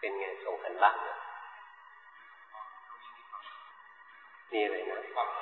เป็นไงส่งกันบ้างนี่อะไรนะ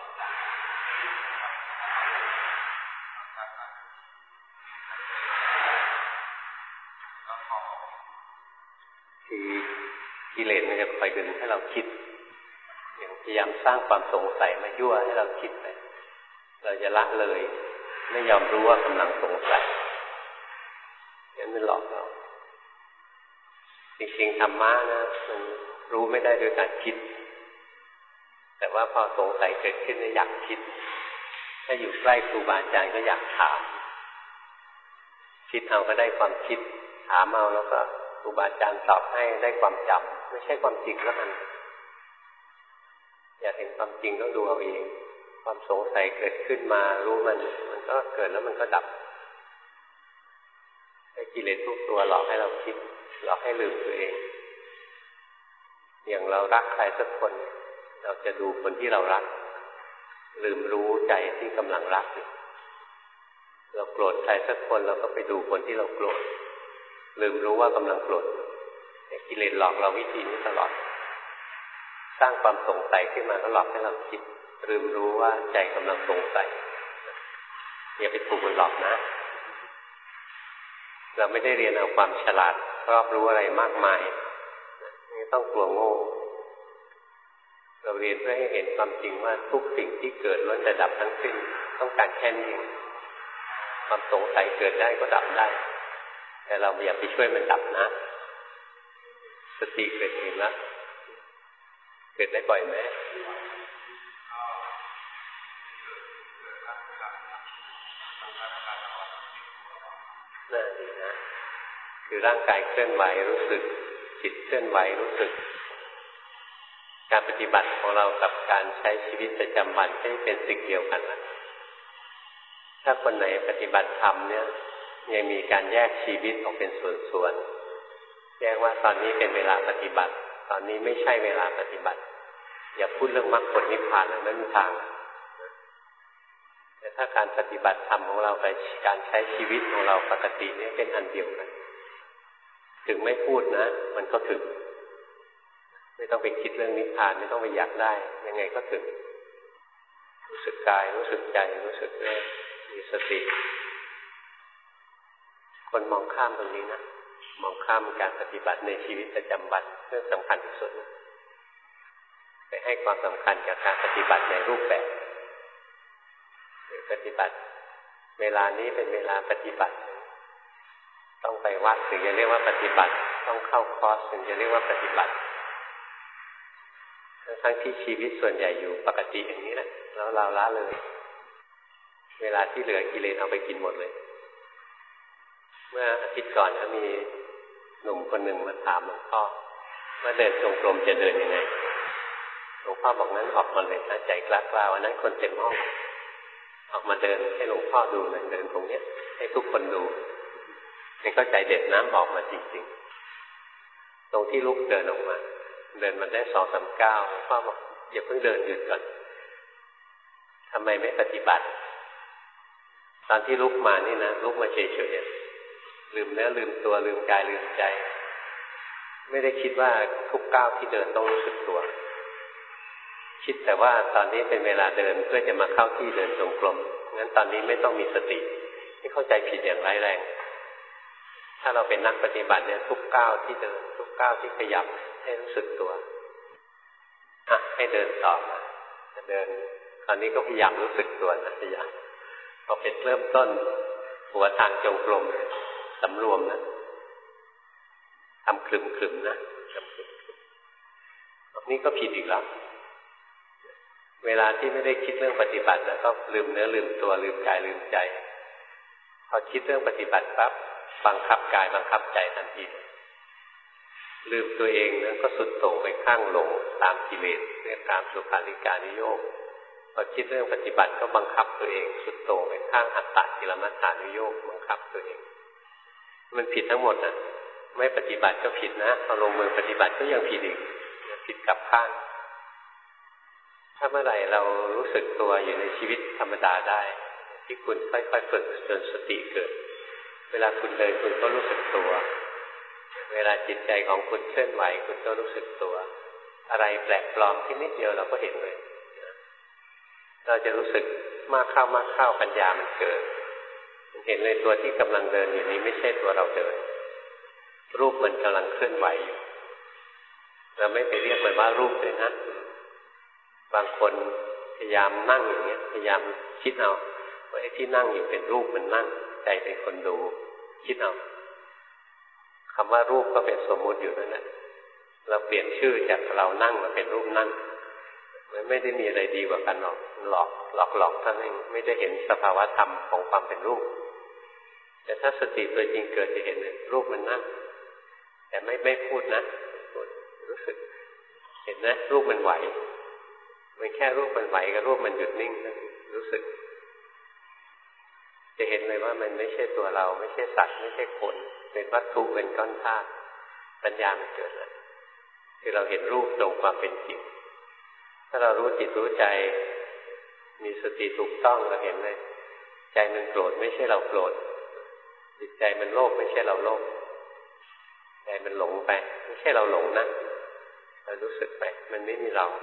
คือกิเลสมันจะคอยดึงให้เราคิดอย่างพยายามสร้างความสงสัยมายั่วให้เราคิดไปเราจะละเลยไม่ยอมรู้ว่ากำลังสงสัยงั้นมันหลอกเราจริงๆธรรมะนะมันรู้ไม่ได้ด้วยการคิดแต่ว่าพอสงสัยเกิดขึ้นอยากคิดถ้าอยู่ใกล้ครูบาอาจารย์ก็อยากถามคิดเอาก็ได้ความคิดถามเอาแล้วก็ครูบาอาจารย์ตอบให้ได้ความจำไม่ใช่ความจริงแล้วมันอยากเห็นความจริงต้องดูเอาเองความสงสัยเกิดขึ้นมารู้มันก็เกิดแล้วมันก็ดับไอ้กิเลสทุกตัวหลอกให้เราคิดหลอกให้ลืมตัวเองอย่างเรารักใครสักคนเราจะดูคนที่เรารักลืมรู้ใจที่กำลังรักอยู่เราโกรธใครสักคนเราก็ไปดูคนที่เราโกรธลืมรู้ว่ากำลังโกรธกิเลสหลอกเราวิธีนี้ตลอดสร้างความสงสัยขึ้นมาก็หลอกให้เราคิดลืมรู้ว่าใจกำลังสงสัยอย่าไปถูกมันหลอกนะเราไม่ได้เรียนเอาความฉลาดรอบรู้อะไรมากมายไม่ต้องกลัวโง่เราเรียนเพื่อให้เห็นความจริงว่าทุกสิ่งที่เกิดล้วนแต่ดับทั้งสิ้นต้องการแค่นี้ความสงสัยเกิดได้ก็ดับได้แต่เราอย่าไปช่วยมันดับนะสติเกิดเองแล้วเกิดได้บ่อยไหมน่าดีนะคือร่างกายเคลื่อนไหวรู้สึกจิตเคลื่อนไหวรู้สึกการปฏิบัติของเรากับการใช้ชีวิตประจำวันไม่เป็นสิ่งเดียวกันนะถ้าคนไหนปฏิบัติธรรมเนี่ยยังมีการแยกชีวิตออกเป็นส่วนๆแยกว่าตอนนี้เป็นเวลาปฏิบัติตอนนี้ไม่ใช่เวลาปฏิบัติอย่าพูดเรื่องมรรคผลนิพพานเลยไม่มีทางแต่ถ้าการปฏิบัติธรรมของเรากับการใช้ชีวิตของเราปกตินี่เป็นอันเดียวกันถึงไม่พูดนะมันก็ถึงไม่ต้องไปคิดเรื่องนิพพานไม่ต้องไปอยากได้ยังไงก็ถึงรู้สึกกายรู้สึกใจรู้สึกแน่มีสติคนมองข้ามตรงนี้นะมองข้ามการปฏิบัติในชีวิตประจำวันเรื่องสำคัญที่สุดนะไปให้ความสำคัญกับการปฏิบัติในรูปแบบหรือปฏิบัติเวลานี้เป็นเวลาปฏิบัติต้องไปวัดถึงจะเรียกว่าปฏิบัติต้องเข้าคอร์สถึงจะเรียกว่าปฏิบัติทั้งที่ชีวิตส่วนใหญ่อยู่ปกติอย่างนี้แหละแล้วเราละเลยเวลาที่เหลือกิเลสเอาไปกินหมดเลยเมื่ออาทิตย์ก่อนก็มีหนุ่มคนหนึ่งมาถามหลวงพ่อว่าเดินจงกรมจะเดินยังไงหลวงพ่อบอกนั้นออกมาเลยนะใจกล้าๆวันนั้นคนเต็มห้องออกมาเดินให้หลวงพ่อดูนะเดินตรงนี้ให้ทุกคนดูนี่ก็ใจเด็ดน้ำออกมาจริงๆตรงที่ลุกเดินออกมาเดินมันได้2-3 ก้าวหลวงพ่อบอกอย่าเพิ่งเดินหยุดก่อนทำไมไม่ปฏิบัติตอนที่ลุกมานี่นะลุกมาเฉยๆลืมเนื้อลืมตัวลืมกายลืมใจไม่ได้คิดว่าทุกก้าวที่เดินต้องรู้สึกตัวคิดแต่ว่าตอนนี้เป็นเวลาเดินเพื่อจะมาเข้าที่เดินจงกรมงั้นตอนนี้ไม่ต้องมีสติที่เข้าใจผิดอย่างร้ายแรงถ้าเราเป็นนักปฏิบัติเนี่ยทุกก้าวที่เดินทุกก้าวที่ขยับให้รู้สึกตัวให้เดินต่อมาจะเดินตอนนี้ก็พยายามรู้สึกตัวนะพยายามพอเป็นเริ่มต้นหัวทางจงกรมสำรวมนะทำคลึมๆนะทำคลึมๆนี่ก็ผิดอีกแล้วเวลาที่ไม่ได้คิดเรื่องปฏิบัติแล้วก็ลืมเนื้อลืมตัวลืมกายลืมใจพอคิดเรื่องปฏิบัติปั๊บบังคับกายบังคับใจทันทีลืมตัวเองนั้นก็สุดโต่งไปข้างหลงตามกิเลสเรียกตามสุขาริการนิโยคพอคิดเรื่องปฏิบัติก็บังคับตัวเองสุดโต่งไปข้างอัตตกิลมัฏฐานุโยคบังคับตัวเองมันผิดทั้งหมดนะไม่ปฏิบัติก็ผิดนะเอาลงมือปฏิบัติก็ยังผิดอีกผิดกลับข้างถ้าเมื่อไหร่เรารู้สึกตัวอยู่ในชีวิตธรรมดาได้ที่คุณค่อยๆฝึกจนสติเกิดเวลาคุณเดินคุณก็รู้สึกตัวเวลาจิตใจของคุณเคลื่อนไหวคุณก็รู้สึกตัวอะไรแปลกปลอมที่นิดเดียวเราก็เห็นเลยเราจะรู้สึกมากเข้าปัญญามันเกิดเห็นเลยตัวที่กำลังเดินอยู่นี้ไม่ใช่ตัวเราเดินรูปมันกำลังเคลื่อนไหวอยู่เราไม่ไปเรียกมันว่ารูปเลยนะบางคนพยายามนั่งอย่างเงี้ยพยายามคิดเอาว่าไอ้ที่นั่งอยู่เป็นรูปมันนั่งใจเป็นคนดูคิดเอาคำว่ารูปก็เป็นสมมุติอยู่นั่นแหละเราเปลี่ยนชื่อจากเรานั่งมาเป็นรูปนั่งมันไม่ได้มีอะไรดีกว่ากันหรอกหลอกเท่านั้นไม่ได้เห็นสภาวะธรรมของความเป็นรูปแต่ถ้าสติตัวจริงเกิดจะเห็นเลยรูปมันนั่งแต่ไม่พูดนะรู้สึกเห็นนะรูปมันไหวมันแค่รูปมันไหวกับรูปมันหยุดนิ่งนะรู้สึกจะเห็นเลยว่ามันไม่ใช่ตัวเราไม่ใช่สัตว์ไม่ใช่คนเป็นวัตถุเป็นก้อนธาตุปัญญามันเกิดแล้วคือเราเห็นรูปตรงความเป็นจริงถ้าเรารู้จิตรู้ใจมีสติถูกต้องเราเห็นเลยใจมันโกรธไม่ใช่เราโกรธจิตใจมันโลภไม่ใช่เราโลภใจมันหลงไปไม่ใช่เราหลงนะเรารู้สึกไปมันไม่มีเรา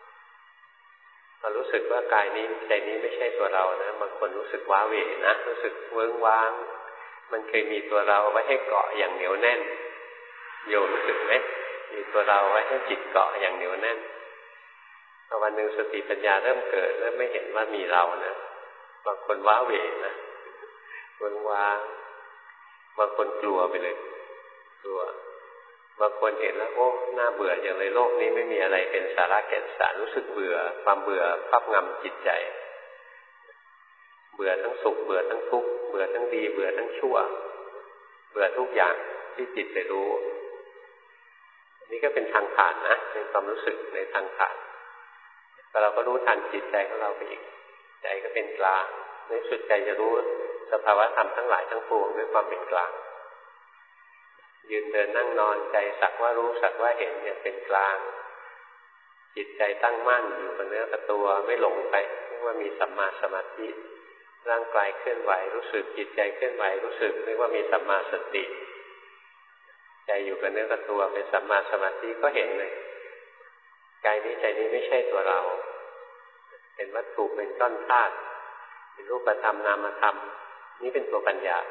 รู้สึกว่ากายนี้ใจนี้ไม่ใช่ตัวเรานะบางคนรู้สึกว้าเหวนะรู้สึกเวิ้งว้างมันเคยมีตัวเราไว้ให้เกาะอย่างเหนียวแน่นโยมรู้สึกไหมมีตัวเราไว้ให้จิตเกาะอย่างเหนียวแน่นพอวันหนึ่งสติปัญญาเริ่มเกิดแล้วไม่เห็นว่ามีเรานะบางคนว้าเหวนะเวิ้งว้างบางคนกลัวไปเลยกลัวบางคนเห็นแล้วโอ้น่าเบื่ออย่างในโลกนี้ไม่มีอะไรเป็นสาระแก่นสารรู้สึกเบื่อความเบื่อครอบงำจิตใจเบื่อทั้งสุขเบื่อทั้งทุกข์เบื่อทั้งดีเบื่อทั้งชั่วเบื่อทุกอย่างที่จิตไปรู้นี่ก็เป็นทางผ่านนะเป็นความรู้สึกในทางผ่านแต่เราก็รู้ทันจิตใจของเราไปอีกใจก็เป็นกลางในสุดใจจะรู้สภาวะธรรมทั้งหลายทั้งปวงด้วยความเป็นกลางยืนเดินนั่งนอนใจสักว่ารู้สักว่าเห็นอย่างเป็นกลางจิตใจตั้งมั่นอยู่กับเนื้อกับตัวไม่หลงไปเรียกว่ามีสัมมาสมาธิร่างกายเคลื่อนไหวรู้สึกจิตใจเคลื่อนไหวรู้สึกเรียกว่ามีสัมมาสติใจอยู่กับเนื้อกับตัวเป็นสัมมาสมาธิก็เห็นเลยกายนี้ใจนี้ไม่ใช่ตัวเราเป็นวัตถุเป็นก้อนธาตุเป็นรูปธรรมนามธรรมนี่เป็นตัวปัญญา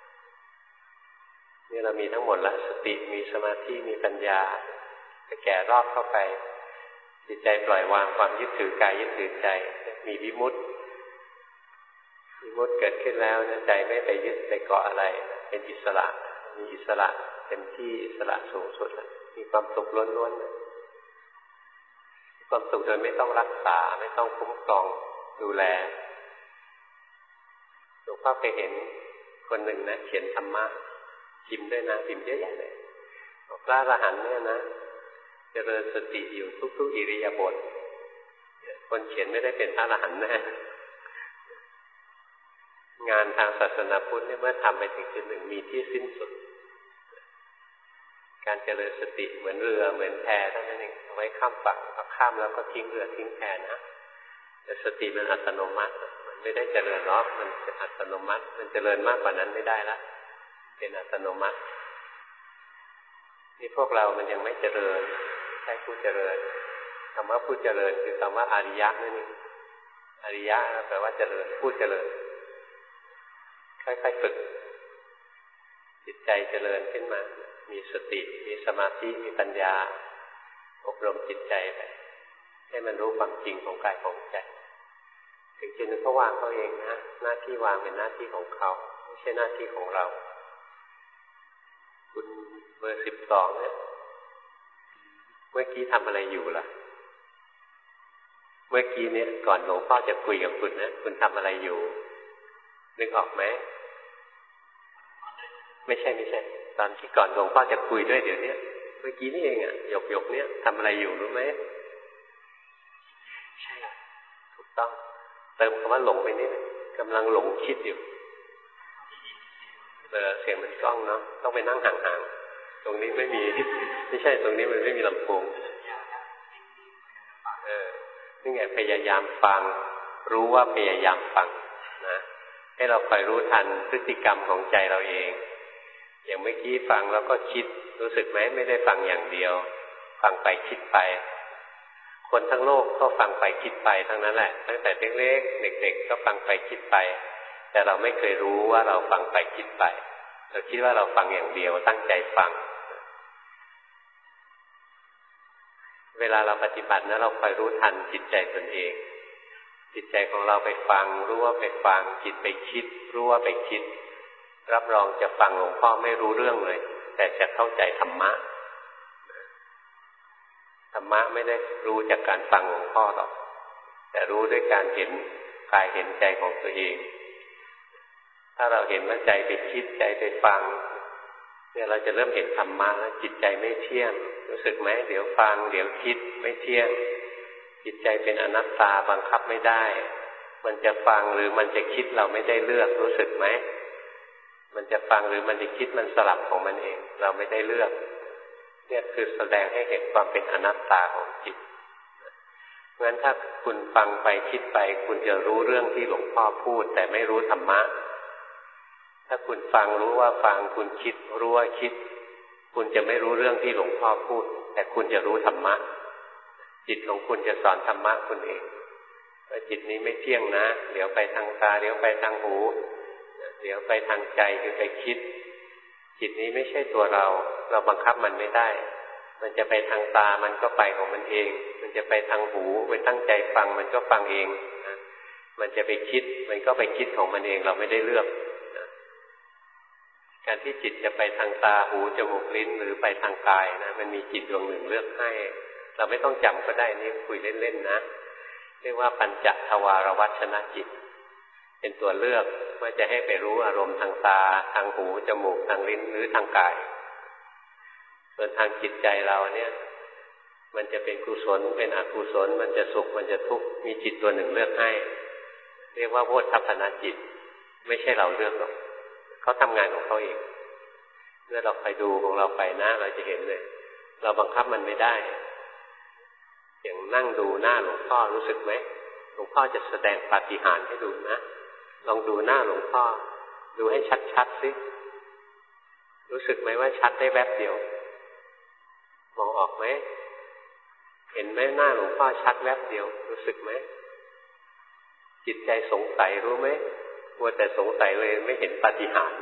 นี่เรามีทั้งหมดละสติมีสมาธิมีปัญญาจะแก่รอบเข้าไปจิตใจปล่อยวางความยึดถือกายยึดถือใจมีวิมุตติเกิดขึ้นแล้วใจไม่ไปยึดไปเกาะอะไรเป็นอิสระมีอิสระเต็มที่อิสระสูงสุดมีความสุขล้วนๆมีความสุขโดยไม่ต้องรักษาไม่ต้องคุ้มครองดูแลหลวงพ่อเคยเห็นคนหนึ่งนะเขียนธรรมะพิมพ์ด้วยนะพิมพ์เยอะแยะเลยพระอรหันต์เนี่ยนะเจริญสติอยู่ทุกๆอิริยาบถคนเขียนไม่ได้เป็นพระอรหันต์แน่งานทางศาสนาพุทธเนี่ยเมื่อทำไปถึงจุดหนึ่งมีที่สิ้นสุดการเจริญสติเหมือนเรือเหมือนแพเท่านั้นเองเอาไว้ข้ามฝั่งข้ามแล้วก็ทิ้งเรือทิ้งแพนะแต่สติมันอัตโนมัติมันไม่ได้เจริญหรอกมันเป็นอัตโนมัติมันเจริญมากกว่านั้นไม่ได้ละเป็นอัตโนมัตินี่พวกเรามันยังไม่เจริญใช่ผู้เจริญคำว่าผู้เจริญคือคำว่าอริยะนั่นเองอริยะแปลว่าเจริญผู้เจริญค่อยๆฝึกจิตใจเจริญขึ้นมามีสติมีสมาธิมีปัญญาอบรมจิตใจไปให้มันรู้ความจริงของกายของใจถึงจุดนึงเขาวางเขาเองนะหน้าที่วางเป็นหน้าที่ของเขาไม่ใช่หน้าที่ของเราคุณเบอร์12เนี่ยเมื่อกี้ทำอะไรอยู่ล่ะเมื่อกี้เนี่ยก่อนหลวงพ่อจะคุยกับคุณนะคุณทำอะไรอยู่นึกออกไหมไม่ใช่ตอนที่ก่อนหลวงพ่อจะคุยด้วยเดี๋ยวนี้เมื่อกี้นี่เองอะหยกเนี่ยทำอะไรอยู่รู้ไหมใช่ถูกต้องเติมคำว่าหลงไปนิดกำลังหลงคิดอยู่เสียงมันกล้องเนาะต้องไปนั่งห่างๆตรงนี้ไม่มีไม่ใช่ตรงนี้มันไม่มีลำโพงนี่ไงพยายามฟังรู้ว่าพยายามฟังนะให้เราคอยรู้ทันพฤติกรรมของใจเราเองอย่างเมื่อกี้ฟังแล้วก็คิดรู้สึกไหมไม่ได้ฟังอย่างเดียวฟังไปคิดไปคนทั้งโลกก็ฟังไปคิดไปทั้งนั้นแหละตั้งแต่เล็กๆเด็กๆก็ฟังไปคิดไปแต่เราไม่เคยรู้ว่าเราฟังไปคิดไปเราคิดว่าเราฟังอย่างเดียวตั้งใจฟังเวลาเราปฏิบัตินะเราคอยรู้ทันจิตใจตนเองจิตใจของเราไปฟังรู้ว่าไปฟังจิตไปคิดรู้ว่าไปคิดรับรองจะฟังหลวงพ่อไม่รู้เรื่องเลยแต่จะเข้าใจธรรมะธรรมะไม่ได้รู้จากการฟังหลวงพ่อหรอกแต่รู้ด้วยการเห็นกายเห็นใจของตัวเองถ้าเราเห็นว่าใจไปคิดใจไปฟังเนี่ยเราจะเริ่มเห็นธรรมะแล้วจิตใจไม่เที่ยงรู้สึกไหมเดี๋ยวฟังเดี๋ยวคิดไม่เที่ยงจิตใจเป็นอนัตตาบังคับไม่ได้มันจะฟังหรือมันจะคิดเราไม่ได้เลือกรู้สึกไหมมันจะฟังหรือมันจะคิดมันสลับของมันเองเราไม่ได้เลือกเนี่ยคือแสดงให้เห็นความเป็นอนัตตาของจิตเพราะฉะนั้นถ้าคุณฟังไปคิดไปคุณจะรู้เรื่องที่หลวงพ่อพูดแต่ไม่รู้ธรรมะถ้าคุณฟังรู้ว่าฟังคุณคิดรู้ว่าคิดคุณจะไม่รู้เรื่องที่หลวงพ่อพูดแต่คุณจะรู้ธรรมะจิตของคุณจะสอนธรรมะคุณเองว่าจิตนี้ไม่เที่ยงนะเดี๋ยวไปทางตาเดี๋ยวไปทางหูเดี๋ยวไปทางใจคือไปคิดจิตนี้ไม่ใช่ตัวเราบังคับมันไม่ได้มันจะไปทางตามันก็ไปของมันเองมันจะไปทางหูไปตั้งใจฟังมันก็ฟังเองนะมันจะไปคิดมันก็ไปคิดของมันเองเราไม่ได้เลือกนะการที่จิตจะไปทางตาหูจมูกลิ้นหรือไปทางกายนะมันมีจิตดวงหนึ่งเลือกให้เราไม่ต้องจำก็ได้นี่คุยเล่นๆนะเรียกว่าปัญจทวารวัชนะจิตเป็นตัวเลือกว่าจะให้ไปรู้อารมณ์ทางตาทางหูจมูกทางลิ้นหรือทางกายส่วนทางจิตใจเราเนี่ยมันจะเป็นกุศลเป็นอกุศลมันจะสุขมันจะทุกข์มีจิตตัวหนึ่งเลือกให้เรียกว่าโพธพนจิตไม่ใช่เราเลือกหรอกเขาทำงานของเขาเองเมื่อเราไปดูของเราไปนะเราจะเห็นเลยเราบังคับมันไม่ได้อย่างนั่งดูหน้าหลวงพ่อรู้สึกไหมหลวงพ่อจะแสดงปาฏิหาริย์ให้ดูนะลองดูหน้าหลวงพ่อดูให้ชัดๆสิรู้สึกไหมว่าชัดได้แวบเดียวมองออกไหมเห็นไหมหน้าหลวงพ่อชัดแวบเดียวรู้สึกไหมจิตใจสงสัยรู้ไหมมัวแต่สงสัยเลยไม่เห็นปาฏิหาริย์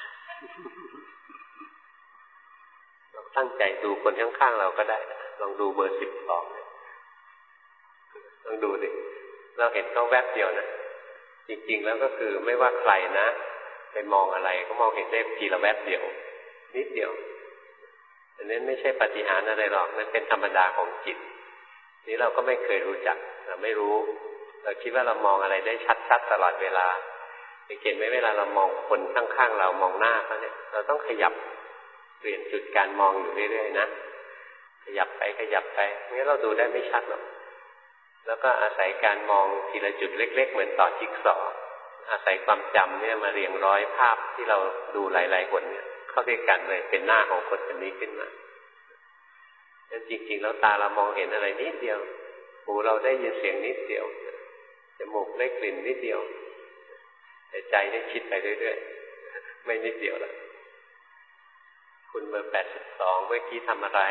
เราตั้งใจดูคนข้างๆเราก็ได้ลองดูเบอร์12ลองดูดิเราเห็นเขาแวบเดียวนะจริงๆแล้วก็คือไม่ว่าใครนะไปมองอะไรก็มองเห็นได้ทีละแวบเดียวนิดเดียวอันนั้นไม่ใช่ปาฏิหาริย์อะไรหรอกนั่นเป็นธรรมดาของจิตนี่เราก็ไม่เคยรู้จักเราไม่รู้เราคิดว่าเรามองอะไรได้ชัดๆตลอดเวลาสังเกตไหมเวลาเรามองคนข้างๆเรามองหน้าเขาเนี่ยเราต้องขยับเปลี่ยนจุดการมองอยู่เรื่อยๆนะขยับไปขยับไปงั้นเราดูได้ไม่ชัดหรอกแล้วก็อาศัยการมองทีละจุดเล็กๆเหมือนต่อจิ๊กซอว์อาศัยความจำเนี่ยมาเรียงร้อยภาพที่เราดูหลายๆคนเนี่ยเข้าด้วยกันเลยเป็นหน้าของคนคนนี้ขึ้นมาแต่จริงๆแล้วตาเรามองเห็นอะไรนิดเดียวหูเราได้ยินเสียงนิดเดียวจมูกได้กลิ่นนิดเดียวแต่ใจได้คิดไปเรื่อยๆไม่นิดเดียวละคุณเบอร์82เมื่อกี้ทำอะไร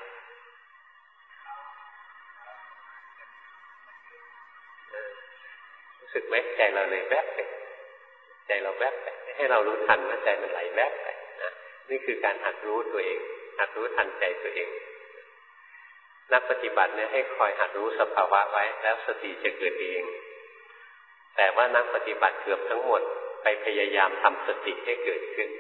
รู้สึกไหมใจเราเลยแวบไปใจเราแวบไปให้เรารู้ทันว่าใจมันไหลแวบไปนะนี่คือการหัดรู้ตัวเองหัดรู้ทันใจตัวเองนักปฏิบัติเนี่ยให้คอยหัดรู้สภาวะไว้แล้วสติจะเกิดเองแต่ว่านักปฏิบัติเกือบทั้งหมดไปพยายามทำสติให้เกิดขึ้น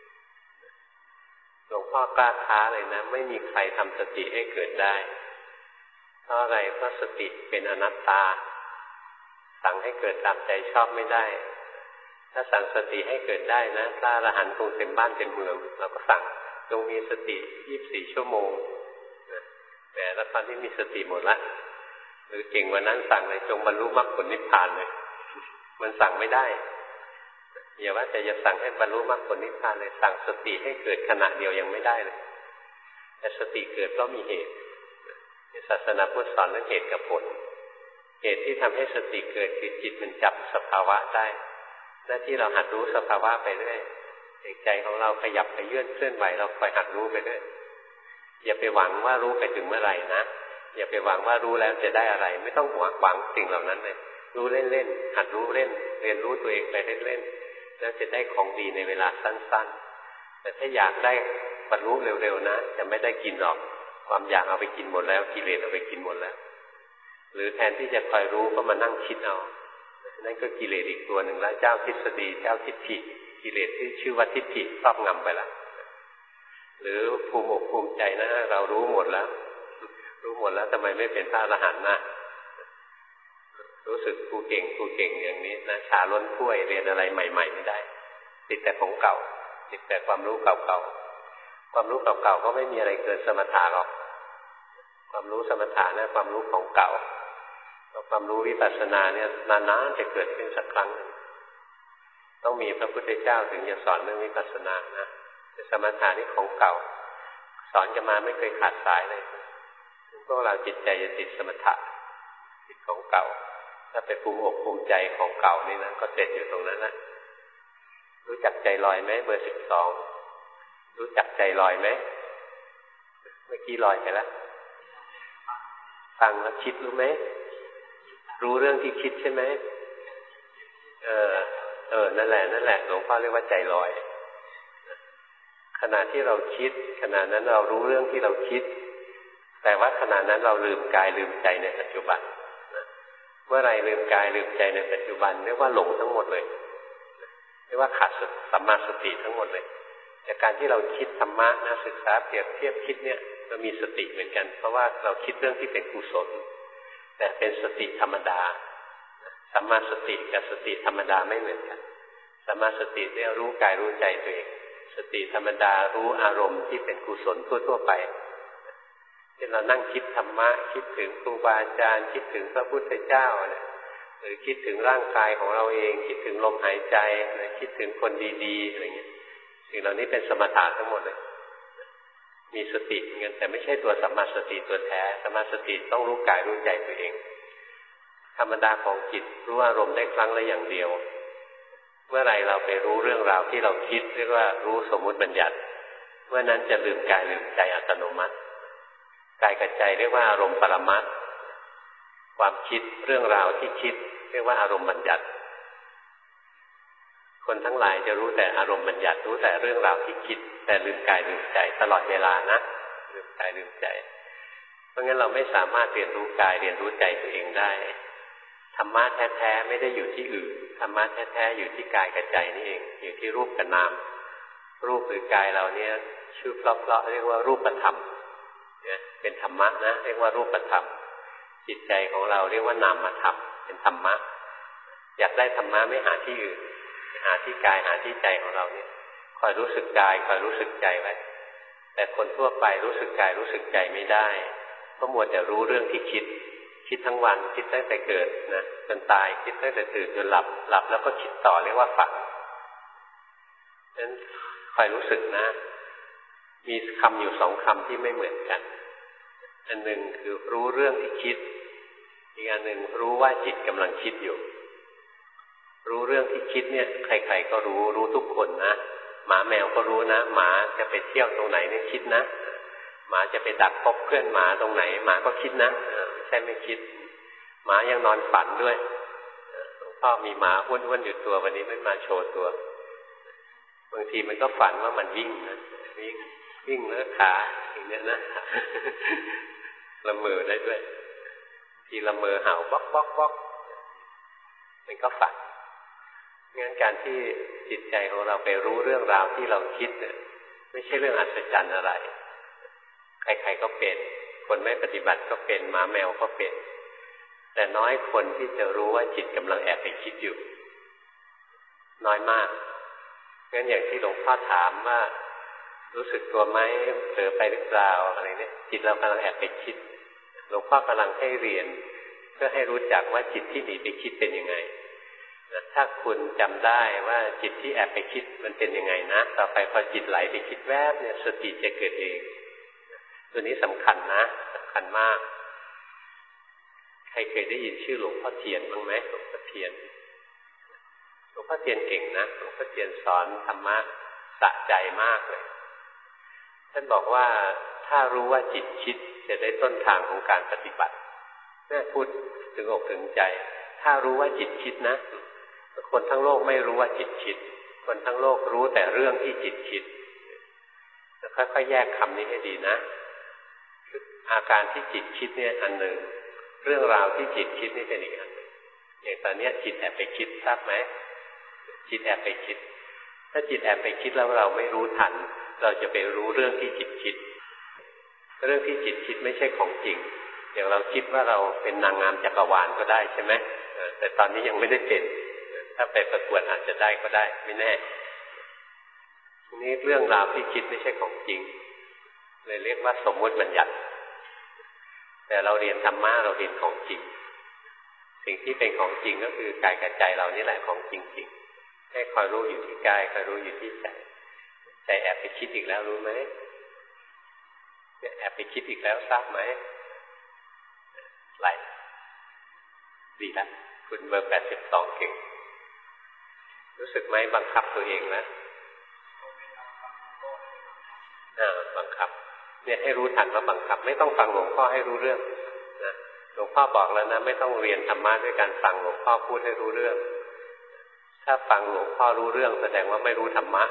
หลวงพ่อกล้าท้าเลยนะไม่มีใครทำสติให้เกิดได้เพราะอะไรเพราะสติเป็นอนัตตาสั่งให้เกิดตามใจชอบไม่ได้ถ้าสั่งสติให้เกิดได้นะพระอรหันต์คงเต็มบ้านเต็มเมืองเราก็สั่งจงมีสติ24ชั่วโมงแต่แล้วตอนนี้มีสติหมดละหรือเก่งกว่านั้นสั่งเลยจงบรรลุมรรคผลนิพพานเลยมันสั่งไม่ได้อย่าว่าแต่จะสั่งให้บรรลุมรรคผลนิพพานเลยสั่งสติให้เกิดขณะเดียวยังไม่ได้เลยแต่สติเกิดเพราะมีเหตุศาสนาพุทธสอนเรื่องเหตุกับผลเหตุที่ทำให้สติเกิดคือจิตมันจับสภาวะได้หน้าที่เราหัดรู้สภาวะไปเรื่อยใจของเราขยับขยื่นเคลื่อนไหวเราคอยหัดรู้ไปด้วยอย่าไปหวังว่ารู้ไปถึงเมื่อไหร่นะอย่าไปหวังว่ารู้แล้วจะได้อะไรไม่ต้องหวังสิ่งเหล่านั้นเลยรู้เล่นๆหัดรู้เล่นเรียนรู้ตัวเองไปเล่นๆแล้วจะได้ของดีในเวลาสั้นๆแต่ถ้าอยากได้บรรลุเร็วๆนะจะไม่ได้กินหรอกความอยากเอาไปกินหมดแล้วกิเลสเอาไปกินหมดแล้วหรือแทนที่จะคอยรู้ก็มานั่งคิดเอานั่นก็กิเลสอีกตัวหนึ่งแล้วเจ้าทฤษฎีเจ้าทิฏฐิกิเลสที่ชื่อว่าทิฏฐิครอบงำไปละหรือภูมิอกภูมิใจนะเรารู้หมดแล้วทำไมไม่เป็นพระอรหันต์นะรู้สึกกูเก่งอย่างนี้นะชาล้นถ้วยเรียนอะไรใหม่ๆไม่ได้ติดแต่ของเก่าติดแต่ความรู้เก่าๆความรู้เก่าๆก็ไม่มีอะไรเกินสมถะหรอกความรู้สมถะนะความรู้ของเก่าความรู้วิปัสสนาเนี่ยนานๆจะเกิดขึ้นสักครั้งต้องมีพระพุทธเจ้าถึงจะสอนเรื่องวิปัสสนานะแต่สมถะนี่ของเก่าสอนกันมาไม่เคยขาดสายเลยพวกเราจิตใจจะติดสมถะติดของเก่าถ้าไปภูมิอกภูมิใจของเก่านี่นะก็เสร็จอยู่ตรงนั้นนะรู้จักใจลอยไหมเบอร์12รู้จักใจลอยไหมเมื่อกี้ลอยไปแล้วฟังแล้วคิดรู้ไหมรู้เรื่องที่คิดใช่ไหมนั่นแหละหลวงพ่อเรียกว่าใจลอยขณะที่เราคิดขณะนั้นเรารู้เรื่องที่เราคิดแต่ว่าขณะนั้นเราลืมกายลืมใจในปัจจุบันเมื่อไรลืมกายลืมใจในปัจจุบันเรียกว่าหลงทั้งหมดเลยเรียกว่าขาดสัมมาสติทั้งหมดเลยจากการที่เราคิดธรรมะนะศึกษาเปรียบเทียบคิดเนี่ยเรามีสติเหมือนกันเพราะว่าเราคิดเรื่องที่เป็นกุศลแต่เป็นสติธรรมดาสัมมาสติกับสติธรรมดาไม่เหมือนกันสัมมาสติเนี่ยรู้กายรู้ใจตัวเองสติธรรมดารู้อารมณ์ที่เป็นกุศลทั่วๆไปที่เรานั่งคิดธรรมะคิดถึงครูบาอาจารย์คิดถึงพระพุทธเจ้าเนี่ยหรือคิดถึงร่างกายของเราเองคิดถึงลมหายใจคิดถึงคนดีๆอะไรเงี้ยสิ่งเหล่านี้เป็นสมถะทั้งหมดเลยมีสติเงี้ยแต่ไม่ใช่ตัวสัมมาสติตัวแท้สัมมาสติต้องรู้กายรู้ใจตัวเองธรรมดาของจิตรู้อารมณ์ได้ครั้งละอย่างเดียวเมื่อไรเราไปรู้เรื่องราวที่เราคิดเรียกว่ารู้สมมุติบัญญัติเมื่อนั้นจะลืมกายลืมใจอัตโนมัติกายกับใจเรียกว่าอารมณ์ปรมัตถ์ความคิดเรื่องราวที่คิดเรียกว่าอารมณ์บัญญัติคนทั้งหลายจะรู้แต่อารมณ์บัญญัติรู้แต่เรื่องราวที่คิดแต่ลืมกายลืมใจตลอดเวลานะลืมกายลืมใจเพราะงั้นเราไม่สามารถเรียนรู้กายเรียนรู้ใจตัวเองได้ธรรมะแท้ๆไม่ได้อยู่ที่อื่นธรรมะแท้ๆอยู่ที่กายกับใจนี่เองอยู่ที่รูปกับนามรูปหรือกายเราเนี่ยชื่อเพราะๆเรียกว่ารูปธรรมเป็นธรรมะนะเรียกว่ารูปธรรมจิตใจของเราเรียกว่านามธรรมเป็นธรรมะอยากได้ธรรมะไม่หาที่อื่นหาที่กายหาที่ใจของเราเนี่ยคอยรู้สึกกายคอยรู้สึกใจไว้แต่คนทั่วไปรู้สึกกายรู้สึกใจไม่ได้เพราะมัวแต่รู้เรื่องที่คิดทั้งวันคิดตั้งแต่เกิดนะจนตายคิดตั้งแต่ตื่นจนหลับแล้วก็คิดต่อเรียกว่าฝันฉะนั้นคอยรู้สึกนะมีคำอยู่2คำที่ไม่เหมือนกันอันหนึ่งคือรู้เรื่องที่คิดอีกอันหนึ่งรู้ว่าจิตกำลังคิดอยู่รู้เรื่องที่คิดเนี่ยใครๆก็รู้ทุกคนนะหมาแมวก็รู้นะหมาจะไปเที่ยวตรงไหนเนี่ยคิดนะหมาจะไปดักพบเพื่อนหมาตรงไหนหมาก็คิดนะไม่ใช่ไม่คิดหมายังนอนฝันด้วยหลวงพ่อมีหมาอ้วนๆอยู่ตัววันนี้ไม่มาโชว์ตัวบางทีมันก็ฝันว่ามันวิ่งนะวิ่งแล้วขาอย่างนี้นะละเมอได้ด้วยทีละเมอเห่าบ๊อกมันก็ฝันงั้นการที่จิตใจของเราไปรู้เรื่องราวที่เราคิดเนี่ยไม่ใช่เรื่องอัศจรรย์อะไรใครๆก็เป็นคนไม่ปฏิบัติก็เป็นหมาแมวก็เป็นแต่น้อยคนที่จะรู้ว่าจิตกำลังแอบไปคิดอยู่น้อยมากงั้นอย่างที่หลวงพ่อถามว่ารู้สึกตัวไหมเผลอไปหรือเปล่าอะไรเนี่ยจิตเรากำลังแอบไปคิดหลวงพ่อกำลังให้เรียนเพื่อให้รู้จักว่าจิตที่หนีไปคิดเป็นยังไงถ้าคุณจำได้ว่าจิตที่แอบไปคิดมันเป็นยังไงนะต่อไปพอจิตไหลไปคิดแวบเนี่ยสติจะเกิดเองตัวนี้สำคัญนะสำคัญมากใครเคยได้ยินชื่อหลวงพ่อเทียนบ้างไหมหลวงพ่อเทียนเก่งนะหลวงพ่อเทียนสอนธรรมะสะใจมากเลยท่านบอกว่าถ้ารู้ว่าจิตคิดจะได้ต้นทางของการปฏิบัตินี่พูดถึงอกถึงใจถ้ารู้ว่าจิตคิดนะคนทั้งโลกไม่รู้ว่าจิตคิดคนทั้งโลกรู้แต่เรื่องที่จิตคิดค่อยๆแยกคำนี้ให้ดีนะอาการที่จิตคิดเนี่ยอันหนึ่งเรื่องราวที่จิตคิดนี่เป็นอีกอันหนึ่งอย่างตอนนี้จิตแอบไปคิดทราบไหมจิตแอบไปคิดถ้าจิตแอบไปคิดแล้วเราไม่รู้ทันเราจะไปรู้เรื่องที่จิตคิดเรื่องที่จิตคิดไม่ใช่ของจริงอย่างเราคิดว่าเราเป็นนางงามจักรวาลก็ได้ใช่ไหมแต่ตอนนี้ยังไม่ได้เป็นถ้าไปประกวดอาจจะได้ก็ได้ไม่แน่ทีนี้เรื่องราวที่คิดไม่ใช่ของจริงเลยเรียกว่าสมมติบัญญัติแต่เราเรียนธรรมะเราเรียนของจริงสิ่งที่เป็นของจริงก็คือกายกับใจเรานี่แหละของจริงๆให้คอยรู้อยู่ที่กายคอยรู้อยู่ที่ใจใจแอบไปคิดอีกแล้วรู้ไหมแอบไปคิดอีกแล้วทราบไหมไหลดีแล้วคุณเบอร์82เก่งรู้สึกไหมบังคับตัวเองนะบังคับเนี่ยให้รู้ทันว่าบังคับไม่ต้องฟังหลวงพ่อให้รู้เรื่องนะหลวงพ่อบอกแล้วนะไม่ต้องเรียนธรรมะด้วยการฟังหลวงพ่อพูดให้รู้เรื่องถ้าฟังหลวงพ่อรู้เรื่องแสดงว่าไม่รู้ธรรมะ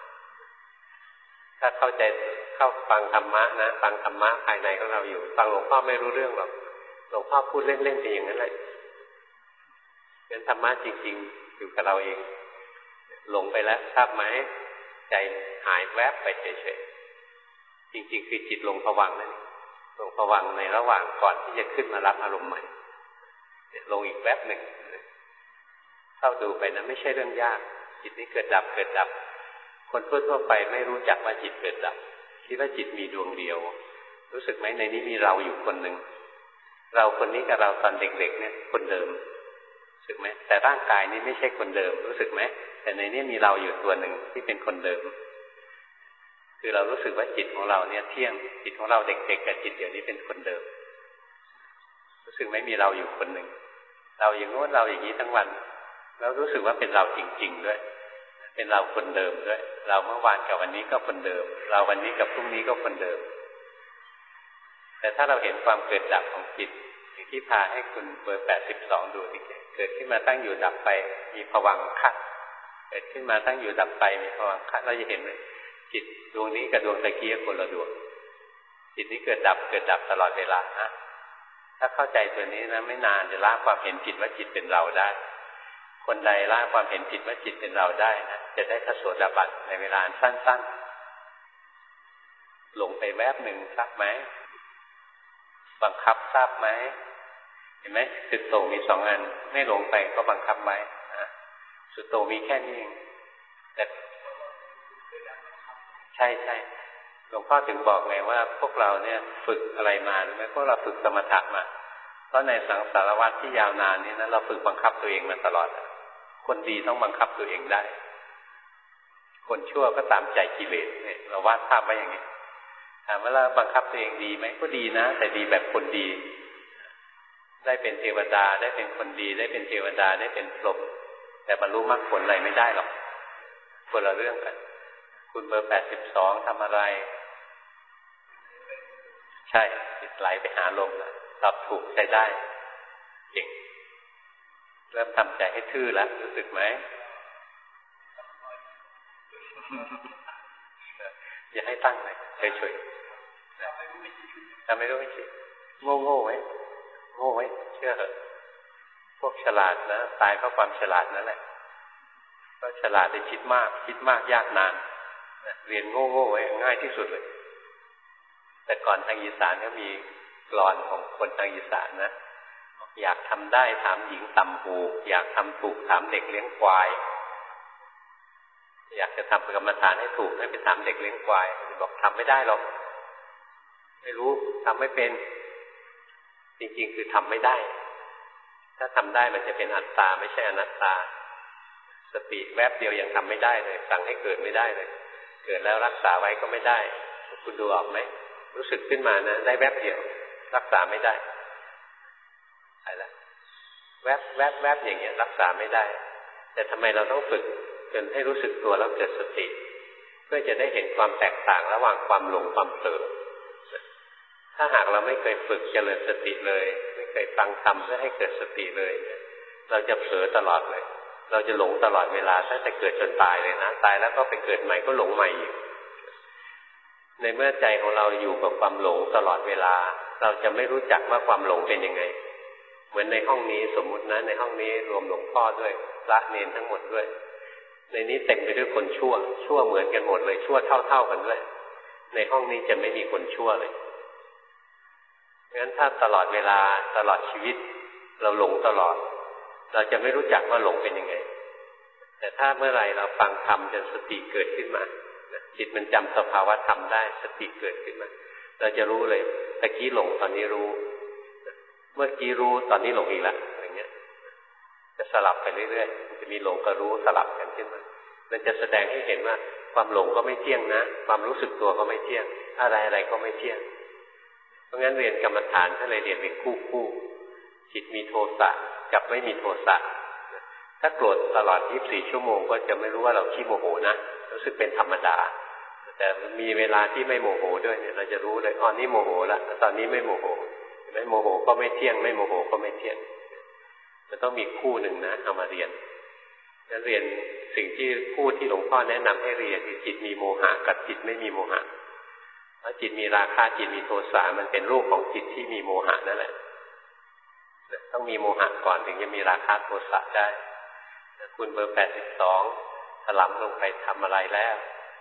ถ้าเข้าใจเข้าฟังธรรมะนะฟังธรรมะภายในของเราอยู่ฟังหลวงพ่อไม่รู้เรื่องหรอกหลวงพ่อพูดเล่นๆไปอย่างนั้นแหละเป็นธรรมะจริงๆอยู่กับเราเองหลงไปแล้วทราบไหมใจหายแวบไปเฉยๆจริงๆคือจิตลงภวังค์นั่นเองลงภวังค์ในระหว่างก่อนที่จะขึ้นมารับอารมณ์ใหม่ลงอีกแวบหนึ่งเข้าดูไปนะไม่ใช่เรื่องยากจิตนี้เกิดดับเกิดดับคนทั่วๆไปไม่รู้จักว่าจิตเกิดดับคิดว่าจิตมีดวงเดียวรู้สึกไหมในนี้มีเราอยู่คนหนึ่งเราคนนี้กับเราตอนเด็กๆเนี่ยคนเดิมรู้สึกไหมแต่ร่างกายนี้ไม่ใช่คนเดิมรู้สึกไหมแต่ในนี้มีเราอยู่ตัวหนึ่งที่เป็นคนเดิมคือเรารู้สึกว่าจิตของเราเนี่ยเที่ยงจิตของเราเด็กๆกับจิตเดี๋ยวนี้เป็นคนเดิมรู้สึกไหมมีเราอยู่คนหนึ่งเราอย่างโน้นเราอย่างนี้ทั้งวันแล้วรู้สึกว่าเป็นเราจริงๆด้วยเป็นเราคนเดิมด้วยเราเมื่อวานกับวันนี้ก็คนเดิมเราวันนี้กับพรุ่งนี้ก็คนเดิมแต่ถ้าเราเห็นความเกิดดับของจิตอย่างที่พาให้คุณเบอร์82ดูที่เกิดขึ้นมาตั้งอยู่ดับไปมีภวังคะเกิดขึ้นมาตั้งอยู่ดับไปมีภวังคะเราจะเห็นเลยจิตดวงนี้กับดวงตะกี้คนละดวงจิตนี้เกิดดับตลอดเวลานะถ้าเข้าใจตัวนี้นะไม่นานจะละความเห็นผิดว่าจิตเป็นเราได้คนใดละความเห็นผิดว่าจิตเป็นเราได้นะจะได้พระโสดาบันในเวลาสั้นๆหลงไปแวบหนึ่งทราบไหมบังคับทราบไหมเห็นไหมสุดโต่งมีสองอันไม่หลงไปก็บังคับไว้นะสุดโต่งมีแค่นี้เองแต่ใช่หลวงพ่อถึงบอกไงว่าพวกเราเนี่ยฝึกอะไรมาหรือไม่พวกเราฝึกสมถะมาเพราะในสังสารวัฏที่ยาวนานนี้นะเราฝึกบังคับตัวเองมาตลอดคนดีต้องบังคับตัวเองได้คนชั่วก็ตามใจกิเลสเนี่ยเราวาดภาพไว้อย่างนี้ถามว่าเราบังคับตัวเองดีไหมก็ดีนะแต่ดีแบบคนดีได้เป็นเทวดาได้เป็นคนดีได้เป็นเทวดาได้เป็นพรหมแต่บรรลุมรรคผลอะไรไม่ได้หรอกคนละเรื่องกันคุณเบอร์82ทำอะไรใช่จิตไหลไปหาลมแล้วตอบถูกใช้ได้เก่งเริ่มทำใจให้ทื่อแล้วรู้สึกไหมอย่าให้ตั้งเลยเฉยๆทำไม่รู้ไม่ใช่โง่ไว้เชื่อเถอะพวกฉลาดนะตายเพราะความฉลาดนั่นแหละก็ฉลาดได้คิดมากยากนานเรียนโง่ไว้ง่ายที่สุดเลยแต่ก่อนทางอีสานก็มีกลอนของคนทางอีสานนะอยากทำได้ถามหญิงตำหูอยากทำถูกถามเด็กเลี้ยงควายอยากจะทำกรรมฐานให้ถูกให้ไปถามเด็กเลี้ยงควายบอกทำไม่ได้หรอกไม่รู้ทำไม่เป็นจริงๆคือทำไม่ได้ถ้าทำได้มันจะเป็นอัตตาไม่ใช่อนัตตาสติแวบเดียวยังทำไม่ได้เลยสั่งให้เกิดไม่ได้เลยเกิดแล้วรักษาไว้ก็ไม่ได้คุณดูออกไหมรู้สึกขึ้นมานะได้แวบเดียวรักษาไม่ได้อะไรล่ะแวบอย่างเงี้ยรักษาไม่ได้แต่ทำไมเราต้องฝึกจนให้รู้สึกตัวแล้วเกิดสติเพื่อจะได้เห็นความแตกต่างระหว่างความหลงความเผลอถ้าหากเราไม่เคยฝึกเจริญสติเลยไม่เคยฟังธรรมเพื่อให้เกิดสติเลยเราจะเผลอตลอดเลยเราจะหลงตลอดเวลาตั้งแต่เกิดจนตายเลยนะตายแล้วก็ไปเกิดใหม่ก็หลงใหม่อีกในเมื่อใจของเราอยู่กับความหลงตลอดเวลาเราจะไม่รู้จักว่าความหลงเป็นยังไงเหมือนในห้องนี้สมมุตินะในห้องนี้รวมหลวงพ่อด้วยพระเนรทั้งหมดด้วยในนี้เต็มไปด้วยคนชั่วเหมือนกันหมดเลยชั่วเท่ากันด้วยในห้องนี้จะไม่มีคนชั่วเลยงั้นถ้าตลอดเวลาตลอดชีวิตเราหลงตลอดเราจะไม่รู้จักว่าหลงเป็นยังไงแต่ถ้าเมื่อไหร่เราฟังธรรมจนสติเกิดขึ้นมาจิตมันจำสภาวะธรรมได้สติเกิดขึ้นมาเราจะรู้เลยตะกี้หลงตอนนี้รู้เมื่อกี้รู้ตอนนี้หลงอีกแล้วอย่างเงี้ยจะสลับไปเรื่อยๆจะมีหลงกับรู้สลับกันขึ้นมามันจะแสดงให้เห็นว่าความหลงก็ไม่เที่ยงนะความรู้สึกตัวก็ไม่เที่ยงอะไรก็ไม่เที่ยงเพราะงั้นเรียนกรรมฐานถ้าเลยเรียนเป็นคู่จิตมีโทสะกับไม่มีโทสะถ้าโกรธตลอด24ชั่วโมงก็จะไม่รู้ว่าเราขี้โมโหนะรู้สึกเป็นธรรมดาแต่มีเวลาที่ไม่โมโหด้วยเนี่ยเราจะรู้เลยอ๋อนี่โมโหละตอนนี้ไม่โมโหไม่โมโหก็ไม่เที่ยงไม่โมโหก็ไม่เที่ยงมันต้องมีคู่หนึ่งนะเอามาเรียนแล้วเรียนสิ่งที่คู่ที่หลวงพ่อแนะนำให้เรียนคือจิตมีโมหะกับจิตไม่มีโมหะถ้าจิตมีราคะจิตมีโทสะมันเป็นรูปของจิตที่มีโมหะนั่นแหละต้องมีโมหะก่อนถึงจะมีราคะโทสะได้คุณเบอร์82ถลำลงไปทำอะไรแล้ว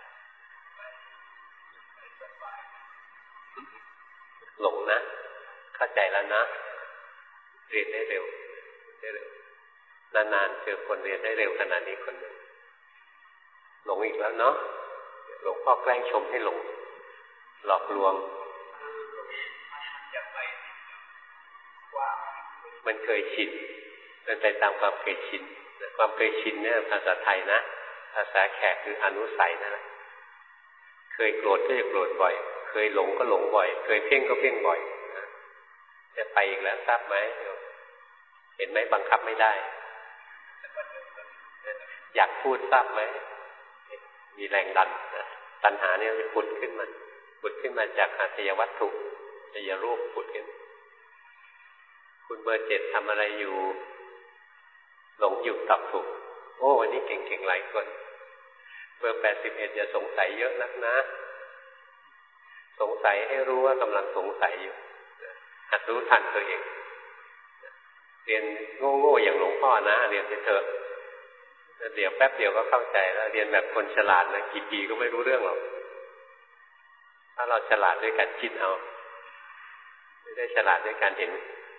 หลงนะเข้าใจแล้วนะเรียนได้เร็วนานๆเจอคนเรียนได้เร็วขนาดนี้คนหนึ่งหลงอีกแล้วเนาะหลวงพ่อแกล้งชมให้หลงหลอกลวงมันเคยชินมันไปตามความเคยชินความเคยชินเนี่ยภาษาไทยนะภาษาแขกคืออนุสัยนะเคยโกรธก็จะโกรธบ่อยเคยหลงก็หลงบ่อยเคยเพ่งก็เพ่งบ่อยจะไปอีกแล้วทราบไหมเห็นไหมบังคับไม่ได้อยากพูดทราบไหมมีแรงดันตัณหาเนี่ยจะผุดขึ้นมาจากอาชญวัตถุอาชญรูปผุดขึ้นคุณเบอร์7ทำอะไรอยู่หลงอยู่ตอบถูกโอ้วันนี้เก่งๆหลายคนเบอร์81อย่าสงสัยเยอะนักนะสงสัยให้รู้ว่ากำลังสงสัยอยู่หัดรู้ทันตัวเองเรียนโง่ๆอย่างหลวงพ่อนะเรียนไปเถอะเดี๋ยวแป๊บเดียวก็เข้าใจแล้วเรียนแบบคนฉลาดนะกี่ปีก็ไม่รู้เรื่องหรอกถ้าเราฉลาดด้วยการคิดเอาไม่ได้ฉลาดด้วยการเห็น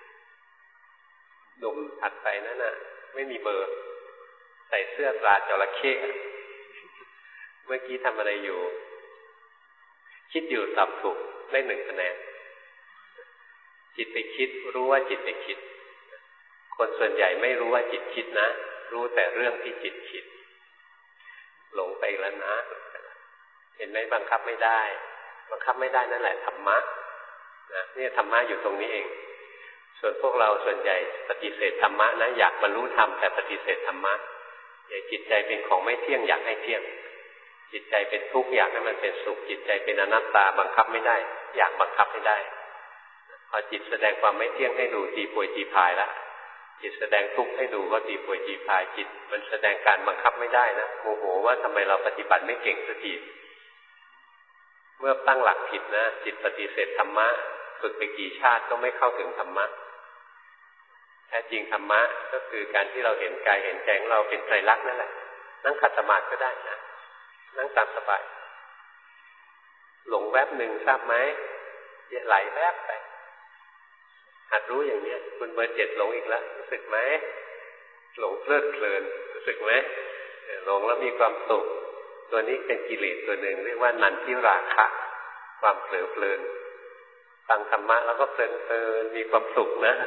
หนุ่มถัดไปนั่นน่ะไม่มีเบอร์ใส่เสื้อตราจระเข้เมื่อกี้ทำอะไรอยู่คิดอยู่ตอบถูกได้1 คะแนนจิตไปคิดรู้ว่าจิตไปคิดคนส่วนใหญ่ไม่รู้ว่าจิตคิดนะรู้แต่เรื่องที่จิตคิดหลงไปแล้วนะเห็นไหมบังคับไม่ได้นั่นแหละธรรมะนะนี่ธรรมะอยู่ตรงนี้เองส่วนพวกเราส่วนใหญ่ปฏิเสธธรรมะนะอยากบรรลุธรรมแต่ปฏิเสธธรรมะอยากจิตใจเป็นของไม่เที่ยงอยากให้เที่ยงจิตใจเป็นทุกข์อยากให้มันเป็นสุขจิตใจเป็นอนัตตาบังคับไม่ได้อยากบังคับไม่ได้พอจิตแสดงความไม่เที่ยงให้ดูตีโพยตีพายแล้วจิตแสดงทุกข์ให้ดูก็ตีโพยตีพายจิตมันแสดงการบังคับไม่ได้นะโมโหว่าทำไมเราปฏิบัติไม่เก่งสักทีเมื่อตั้งหลักผิดนะจิตปฏิเสธธรรมะฝึกไปกี่ชาติก็ไม่เข้าถึงธรรมะแท้จริงธรรมะก็คือการที่เราเห็นกายเห็นใจของเราเป็นไตรลักษณ์นั่นแหละนั่งขัดสมาธิก็ได้นะนั่งตามสบายหลงแวบหนึ่งทราบไหมไหลแวบไปหัดรู้อย่างนี้คุณเบอร์7หลงอีกแล้วรู้สึกไหมหลงเพลิดเพลินรู้สึกไหมหลงแล้วมีความสุขตัวนี้เป็นกิเลสตัวหนึ่งเรียกว่านันทิราคะความเพลิดเพลินฟังธรรมะแล้วก็เพลินมีความสุขนะ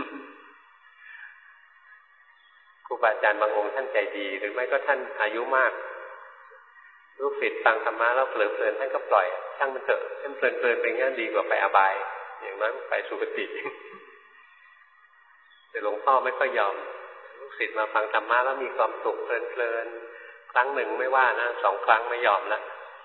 ครูบาอาจารย์บางองค์ท่านใจดีหรือไม่ก็ท่านอายุมากลูกศิษย์ฟังธรรมะแล้วเพลิดเพลินท่านก็ปล่อยช่างมันเถอะท่านเพลินเพลินไปงั้นดีกว่าไปอบายอย่างนั้นไปสุคติแต่หลวงพ่อไม่ค่อยยอมลูกศิษย์มาฟังธรรมะแล้วมีความสุขเพลินเพลินครั้งหนึ่งไม่ว่านะ2 ครั้งไม่ยอมละ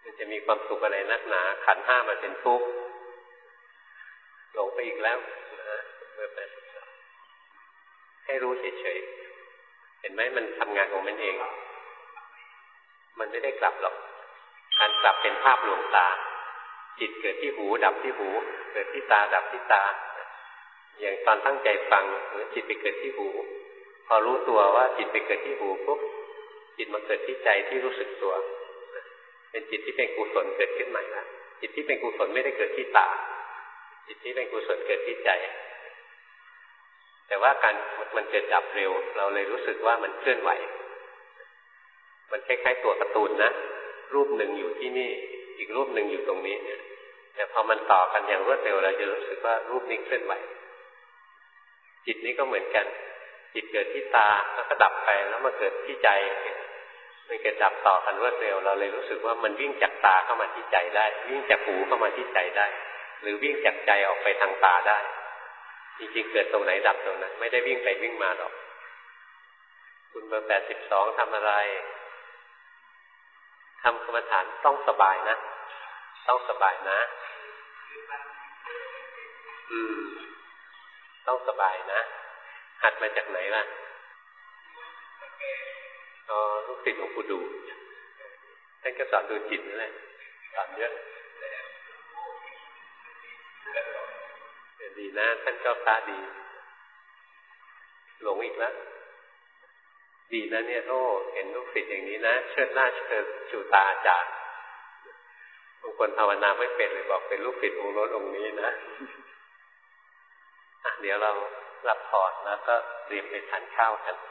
มันจะมีความสุขอะไรนักหนาขันธ์ห้ามันเป็นทุกข์หลงไปอีกแล้วนะเบอร์82ให้รู้เฉยๆเห็นไหมมันทำงานของมันเองมันไม่ได้กลับหรอกการกลับเป็นภาพลวงตาจิตเกิดที่หูดับที่หูเกิดที่ตาดับที่ตาอย่างตอนตั้งใจฟังหรือจิตไปเกิดที่หูพอรู้ตัวว่าจิตไปเกิดที่หูปุ๊บจิตมาเกิดที่ใจที่รู้สึกตัวเป็นจิตที่เป็นกุศลเกิดขึ้นใหม่ละจิตที่เป็นกุศลไม่ได้เกิดที่ตาจิตที่เป็นกุศลเกิดที่ใจแต่ว่าการมันเกิดดับเร็วเราเลยรู้สึกว่ามันเคลื่อนไหวมันคล้ายๆตัวการ์ตูนนะรูปหนึ่งอยู่ที่นี่อีกรูปหนึ่งอยู่ตรงนี้เนี่ยแต่พอมันต่อกันอย่างรวดเร็วเราจะรู้สึกว่ารูปนี้เคลื่อนไหวจิตนี้ก็เหมือนกันจิตเกิดที่ตาแล้วก็ดับไปแล้วมาเกิดที่ใจมันเกิดดับต่อกันรวดเร็วเราเลยรู้สึกว่ามันวิ่งจากตาเข้ามาที่ใจได้วิ่งจากหูเข้ามาที่ใจได้หรือวิ่งจากใจออกไปทางตาได้จริงๆเกิดตรงไหนดับตรงนั้นไม่ได้วิ่งไปวิ่งมาหรอกคุณเบอร์82ทำอะไรทำกรรมฐานต้องสบายนะต้องสบายนะต้องสบายนะหัดมาจากไหนล่ะลูกศิษย์หลวงปู่ดูท่านก็สอนดูจิตนั่นแหละสอนเยอะดีนะท่านก็พระดีหลงอีกแล้วดีนะเนี่ยโอ้เห็นลูกศิษย์อย่างนี้นะเชิดหน้าเชิดชูตาอาจารย์บางคนภาวนาไม่เป็นเลยบอกเป็นลูกศิษย์องค์โน้นองค์นี้นะเดี๋ยวเรารับพรแล้วก็เตรียมไปทานข้าวกัน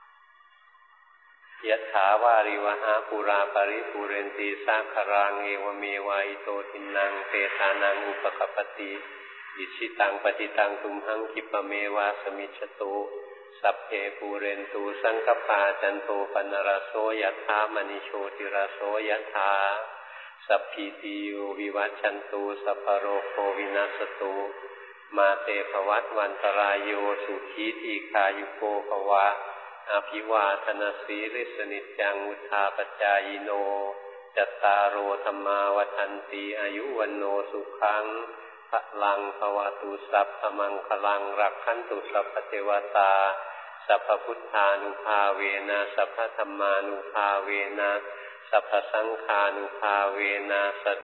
ยะถาวาริวหาปุราปริปุเรนตีสาคารังเอวเมวะอิโตทินังเตตานังอุปกัปปติอิชิตังปฏิตังตุมหังคิปะเมวะสมิจฉตุสัพเพปูเรนตูสังคปาจันโทปนรโสยถามณิโชติรโสยถาสัพพิติโยวิวัชชันตุสัพพโรโควินัสตุมาเตภวัตวันตรายโยสุขีทีคายุโกภวะอภิวาทนาสีริสนิจังวุธาปจายโนจัตตารโอธรรมาวัฏันติอายุวันโนสุขังพลังภวตุสัพพมังคลังรักขันตุสัพพเทวตาสัพพพุทธานุภาเวนะสัพพธัมมานุภาเวนะสัพพสังฆานุภาเวนะ